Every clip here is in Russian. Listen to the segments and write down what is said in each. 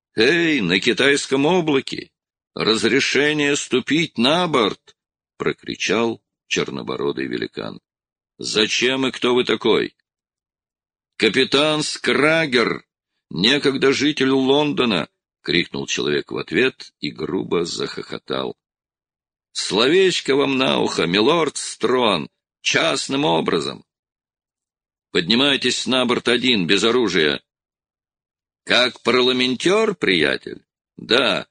«Эй, на китайском облаке! Разрешение ступить на борт!» — прокричал чернобородый великан. «Зачем и кто вы такой?» «Капитан Скрагер, некогда житель Лондона!» — крикнул человек в ответ и грубо захохотал. «Словечко вам на ухо, милорд Строн, частным образом. Поднимайтесь на борт один, без оружия». «Как парламентер, приятель?» «Да».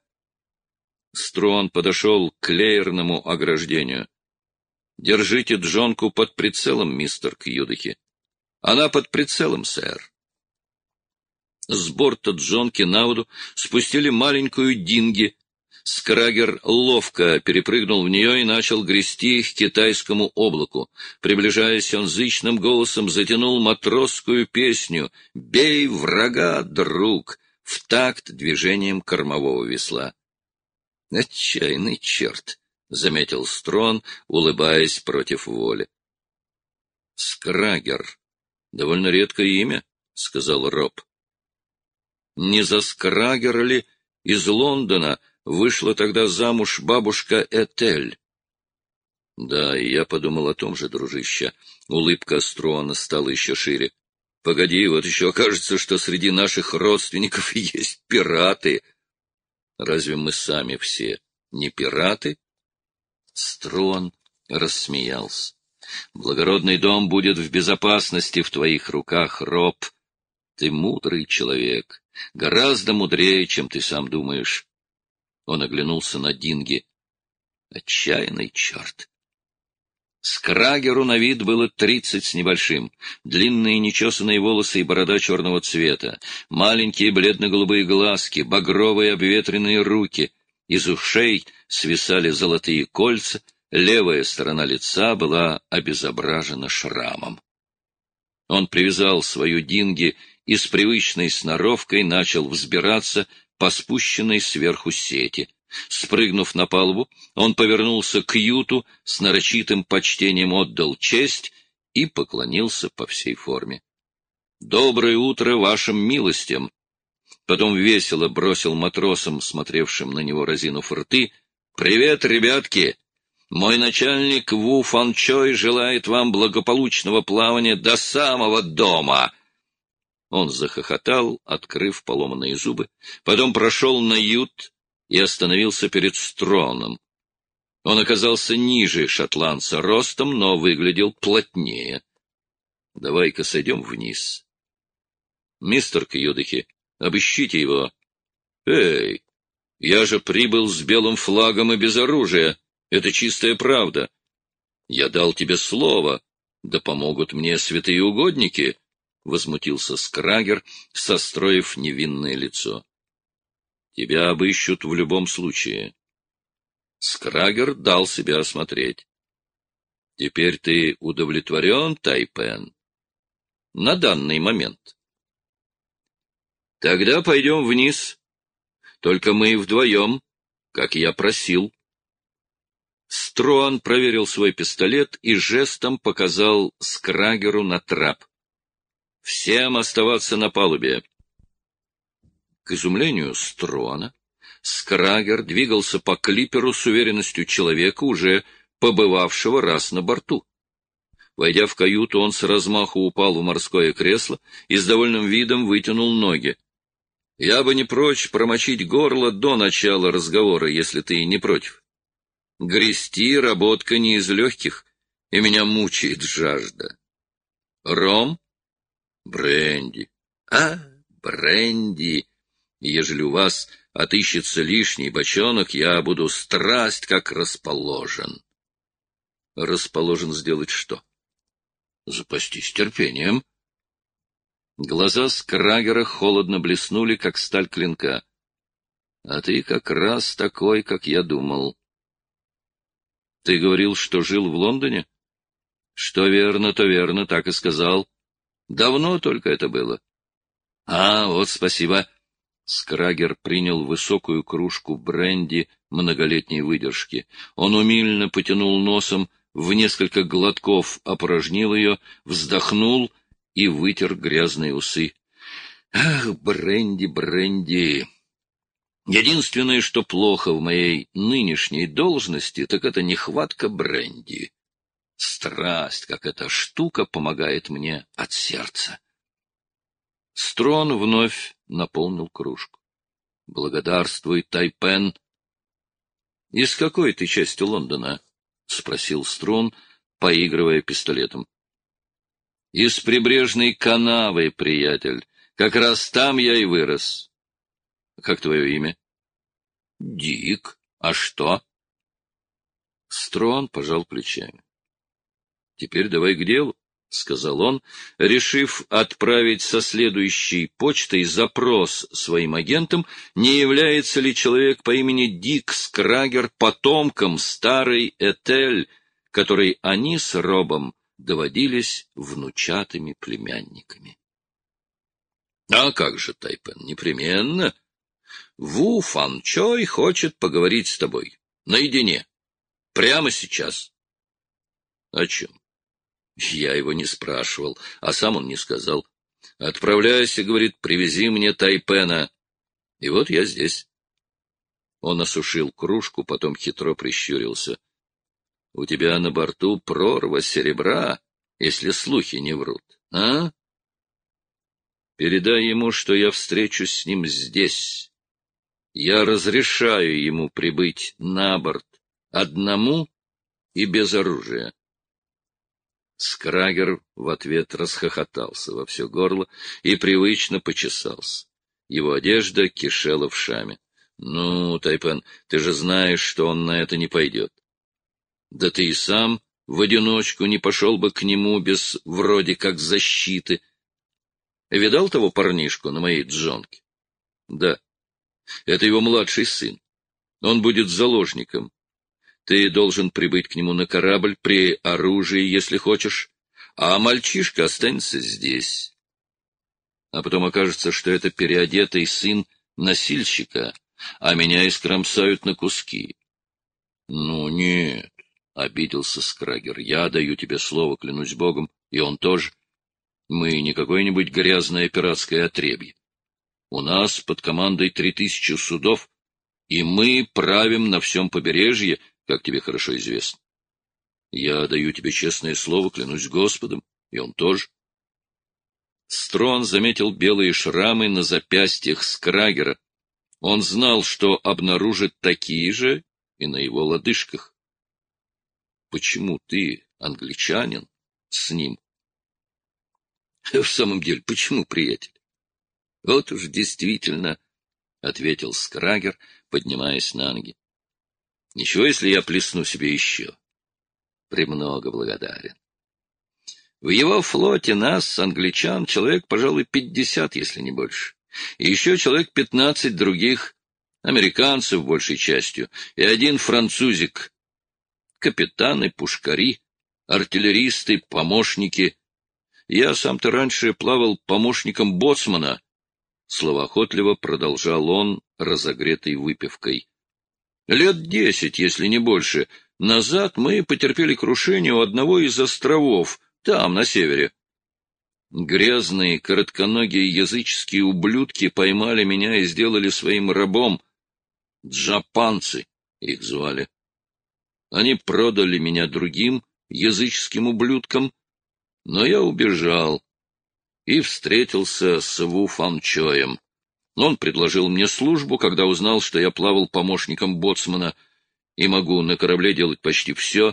Строн подошел к леерному ограждению. «Держите джонку под прицелом, мистер Кьюдахи». «Она под прицелом, сэр». С борта джонки на воду спустили маленькую динги. Скрагер ловко перепрыгнул в нее и начал грести к китайскому облаку. Приближаясь, он зычным голосом затянул матросскую песню «Бей врага, друг!» в такт движением кормового весла. «Отчаянный черт!» — заметил Строн, улыбаясь против воли. «Скрагер. Довольно редкое имя», — сказал Роб. «Не за Скрагера ли из Лондона вышла тогда замуж бабушка Этель?» «Да, и я подумал о том же, дружище». Улыбка Струана стала еще шире. «Погоди, вот еще окажется, что среди наших родственников есть пираты. Разве мы сами все не пираты?» Струан рассмеялся. «Благородный дом будет в безопасности в твоих руках, Роб. Ты мудрый человек, гораздо мудрее, чем ты сам думаешь». Он оглянулся на динги. Отчаянный черт! Скрагеру на вид было 30 с небольшим. Длинные нечесанные волосы и борода черного цвета, маленькие бледно-голубые глазки, багровые обветренные руки. Из ушей свисали золотые кольца, левая сторона лица была обезображена шрамом. Он привязал свою динги и с привычной сноровкой начал взбираться по спущенной сверху сети. Спрыгнув на палубу, он повернулся к юту, с нарочитым почтением отдал честь и поклонился по всей форме. «Доброе утро вашим милостям!» Потом весело бросил матросам, смотревшим на него разинув рты: «Привет, ребятки! Мой начальник Ву Фанчой желает вам благополучного плавания до самого дома!» Он захохотал, открыв поломанные зубы, потом прошел на ют и остановился перед Строном. Он оказался ниже шотландца ростом, но выглядел плотнее. «Давай-ка сойдем вниз. Мистер Кьюдахи, обыщите его». «Эй, я же прибыл с белым флагом и без оружия. Это чистая правда. Я дал тебе слово. Да помогут мне святые угодники», — возмутился Скрагер, состроив невинное лицо. «Тебя обыщут в любом случае». Скрагер дал себя осмотреть. «Теперь ты удовлетворен, Тайпен?» «На данный момент». «Тогда пойдем вниз. Только мы вдвоем, как я просил». Струан проверил свой пистолет и жестом показал Скрагеру на трап. «Всем оставаться на палубе». К изумлению Струана, Скрагер двигался по клиперу с уверенностью человека, уже побывавшего раз на борту. Войдя в каюту, он с размаху упал в морское кресло и с довольным видом вытянул ноги. «Я бы не прочь промочить горло до начала разговора, если ты не против. Грести — работка не из легких, и меня мучает жажда. Ром? Бренди. Бренди. Ежели у вас отыщется лишний бочонок, я буду страсть как расположен». «Расположен сделать что?» «Запастись терпением». Глаза Скрагера холодно блеснули, как сталь клинка. «А ты как раз такой, как я думал». «Ты говорил, что жил в Лондоне?» «Что верно, то верно, так и сказал. Давно только это было». Вот спасибо». Скрагер принял высокую кружку бренди многолетней выдержки. Он умильно потянул носом, в несколько глотков опорожнил ее, вздохнул и вытер грязные усы. «Ах, бренди, бренди! Единственное, что плохо в моей нынешней должности, так это нехватка бренди. Страсть, как эта штука, помогает мне от сердца. Строн вновь наполнил кружку. — Благодарствуй, Тайпен. — Из какой ты части Лондона? — спросил Строн, поигрывая пистолетом. — Из прибрежной канавы, приятель. Как раз там я и вырос. — Как твое имя? — Дик. А что? Строн пожал плечами. — Теперь давай к делу, — сказал он, решив отправить со следующей почтой запрос своим агентам, не является ли человек по имени Дик Скрагер потомком старой Этель, которой они с Робом доводились внучатыми племянниками. — А как же, Тайпен, непременно. Ву Фан Чой хочет поговорить с тобой. Наедине. Прямо сейчас. — О чем? Я его не спрашивал, а сам он не сказал. — Отправляйся, — говорит, — привези мне Тайпена. И вот я здесь. Он осушил кружку, потом хитро прищурился. — У тебя на борту прорва серебра, если слухи не врут, а? Передай ему, что я встречусь с ним здесь. Я разрешаю ему прибыть на борт одному и без оружия. Скрагер в ответ расхохотался во все горло и привычно почесался. Его одежда кишела вшами. — Ну, Тайпен, ты же знаешь, что он на это не пойдет. Да ты и сам в одиночку не пошел бы к нему без вроде как защиты. Видал того парнишку на моей джонке? Да. Это его младший сын. Он будет заложником. Ты должен прибыть к нему на корабль при оружии, если хочешь, а мальчишка останется здесь. А потом окажется, что это переодетый сын носильщика, а меня искромсают на куски. — Ну, нет, — обиделся Скрагер, — я даю тебе слово, клянусь Богом, и он тоже. Мы не какое-нибудь грязное пиратское отребье. У нас под командой 3000 судов, и мы правим на всем побережье, как тебе хорошо известно. Я даю тебе честное слово, клянусь Господом, и он тоже. Строн заметил белые шрамы на запястьях Скрагера. Он знал, что обнаружит такие же и на его лодыжках. — Почему ты, англичанин, с ним? — В самом деле, почему, приятель? — Вот уж действительно, — ответил Скрагер, поднимаясь на ноги. — Ничего, если я плесну себе еще? Премного благодарен. В его флоте нас, англичан, человек, пожалуй, 50, если не больше. И еще человек 15 других, американцев большей частью, и один французик. Капитаны, пушкари, артиллеристы, помощники. Я сам-то раньше плавал помощником боцмана. Словоохотливо продолжал он, разогретый выпивкой. Лет 10, если не больше, назад мы потерпели крушение у одного из островов, там, на севере. Грязные, коротконогие языческие ублюдки поймали меня и сделали своим рабом. Джапанцы их звали. Они продали меня другим языческим ублюдкам, но я убежал и встретился с Ву Фан Чоем. Он предложил мне службу, когда узнал, что я плавал помощником боцмана и могу на корабле делать почти все.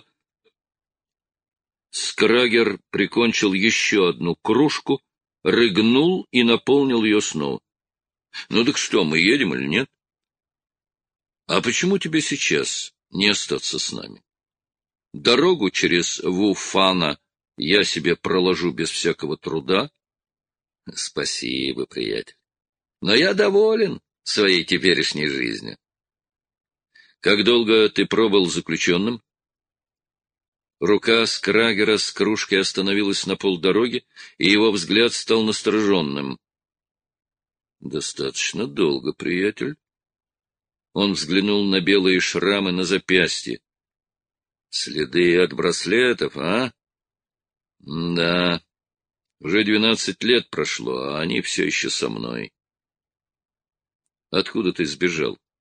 Скрагер прикончил еще одну кружку, рыгнул и наполнил ее снова. — Ну так что, мы едем или нет? — А почему тебе сейчас не остаться с нами? Дорогу через Вуфана я себе проложу без всякого труда. — Спасибо, приятель. Но я доволен своей теперешней жизнью. — Как долго ты пробыл заключенным? Рука Скрагера с кружкой остановилась на полдороги, и его взгляд стал настороженным. — Достаточно долго, приятель. Он взглянул на белые шрамы на запястье. — Следы от браслетов, а? — Да. Уже 12 лет прошло, а они все еще со мной. — Откуда ты сбежал?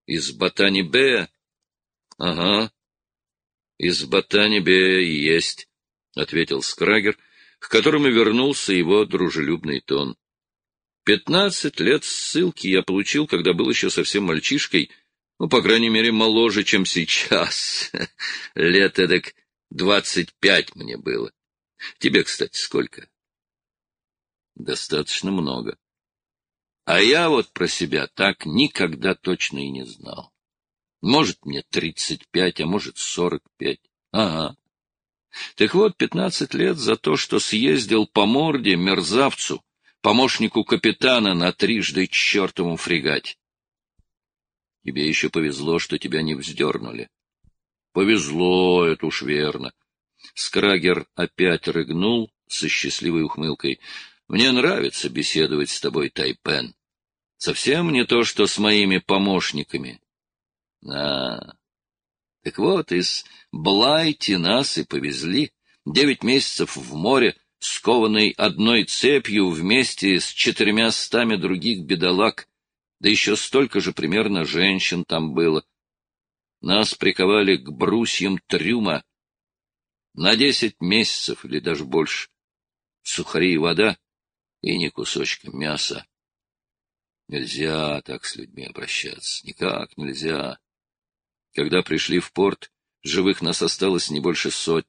Из Ботани-Бея? — Ага, из Ботани-Бея есть, — ответил Скрагер, к которому вернулся его дружелюбный тон. 15 лет ссылки я получил, когда был еще совсем мальчишкой, ну, по крайней мере, моложе, чем сейчас. Лет эдак 25 мне было. Тебе, кстати, сколько? Достаточно много. А я вот про себя так никогда точно и не знал. Может, мне 35, а может, 45. Ага. Так вот, 15 лет за то, что съездил по морде мерзавцу, помощнику капитана на трижды чертовом фрегате. Тебе еще повезло, что тебя не вздернули. Повезло, это уж верно. Скрагер опять рыгнул со счастливой ухмылкой. Мне нравится беседовать с тобой, Тайпен. Совсем не то, что с моими помощниками. Так вот, из Блайти нас и повезли. 9 месяцев в море, скованный одной цепью вместе с 400 других бедолаг, да еще столько же примерно женщин там было. Нас приковали к брусьям трюма на 10 месяцев или даже больше. Сухари и вода, и ни кусочка мяса. Нельзя так с людьми обращаться, никак нельзя. Когда пришли в порт, живых нас осталось не больше 100.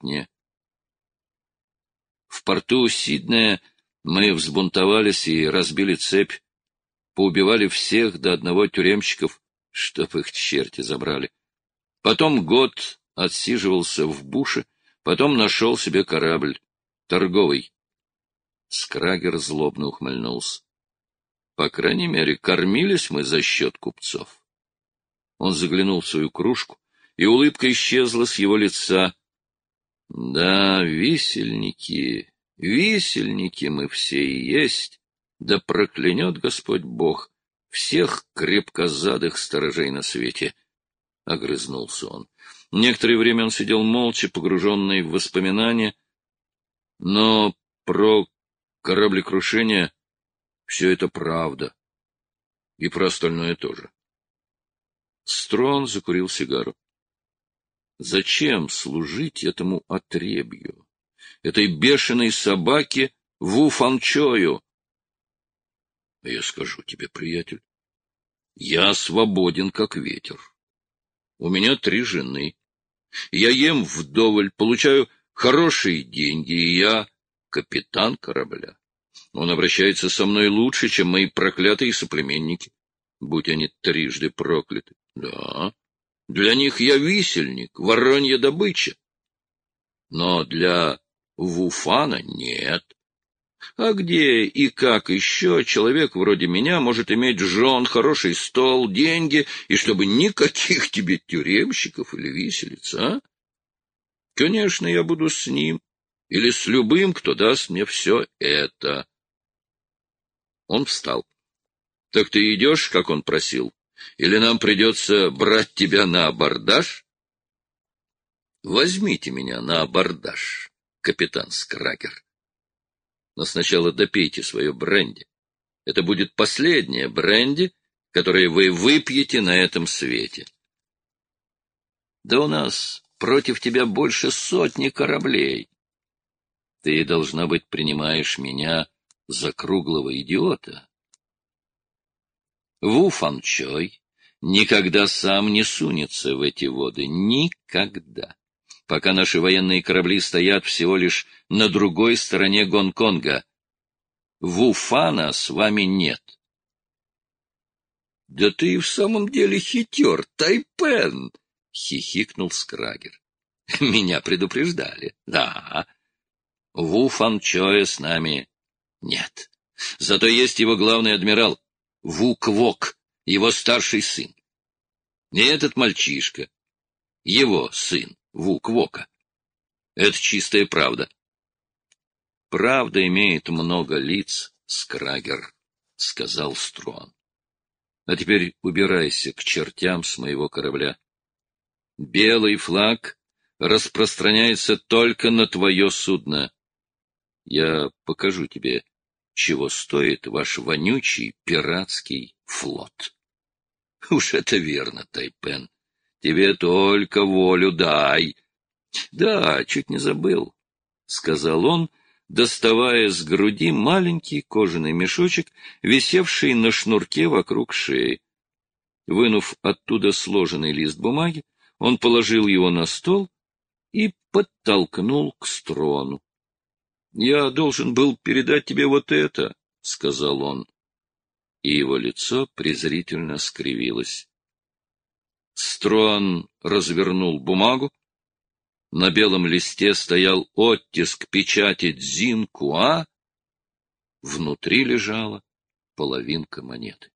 В порту Сиднея мы взбунтовались и разбили цепь, поубивали всех до одного тюремщиков, чтоб их черти забрали. Потом год отсиживался в буше, потом нашел себе корабль, торговый. Скрагер злобно ухмыльнулся. По крайней мере, кормились мы за счет купцов. Он заглянул в свою кружку, и улыбка исчезла с его лица. Да, висельники мы все и есть, да проклянет Господь Бог всех крепкозадых сторожей на свете. — огрызнулся он. Некоторое время он сидел молча, погруженный в воспоминания, но про кораблекрушение все это правда. И про остальное тоже. Строн закурил сигару. Зачем служить этому отребью, этой бешеной собаке Ву-Фанчою? Я скажу тебе, приятель, я свободен, как ветер. У меня 3 жены. Я ем вдоволь, получаю хорошие деньги, и я капитан корабля. Он обращается со мной лучше, чем мои проклятые соплеменники, будь они трижды прокляты. Да, для них я висельник, воронья добыча. Но для Вуфана нет. А где и как еще человек вроде меня может иметь жен, хороший стол, деньги, и чтобы никаких тебе тюремщиков или виселиц, а? Конечно, я буду с ним или с любым, кто даст мне все это. Он встал. — Так ты идешь, как он просил? Или нам придется брать тебя на абордаж? — Возьмите меня на абордаж, капитан Скрагер. Но сначала допейте свое бренди. Это будет последнее бренди, которое вы выпьете на этом свете. Да у нас против тебя больше 100 кораблей. Ты, должно быть, принимаешь меня за круглого идиота. Ву Фанчой никогда сам не сунется в эти воды. Никогда. Пока наши военные корабли стоят всего лишь на другой стороне Гонконга. Вуфана с вами нет. — Да ты и в самом деле хитер, Тайпен! — хихикнул Скрагер. — Меня предупреждали. Да. Ву Фанчоя с нами нет. Зато есть его главный адмирал, Ву Квок, его старший сын. И этот мальчишка, его сын, Ву Квока. Это чистая правда. Правда имеет много лиц, Скрагер, — сказал Строн. А теперь убирайся к чертям с моего корабля. Белый флаг распространяется только на твое судно. Я покажу тебе, чего стоит ваш вонючий пиратский флот. — Уж это верно, Тайпен. Тебе только волю дай. — Да, чуть не забыл, — сказал он, доставая с груди маленький кожаный мешочек, висевший на шнурке вокруг шеи. Вынув оттуда сложенный лист бумаги, он положил его на стол и подтолкнул к Строну. — Я должен был передать тебе вот это, — сказал он. И его лицо презрительно скривилось. Строн развернул бумагу. На белом листе стоял оттиск печати Цзинкуа. Внутри лежала половинка монеты.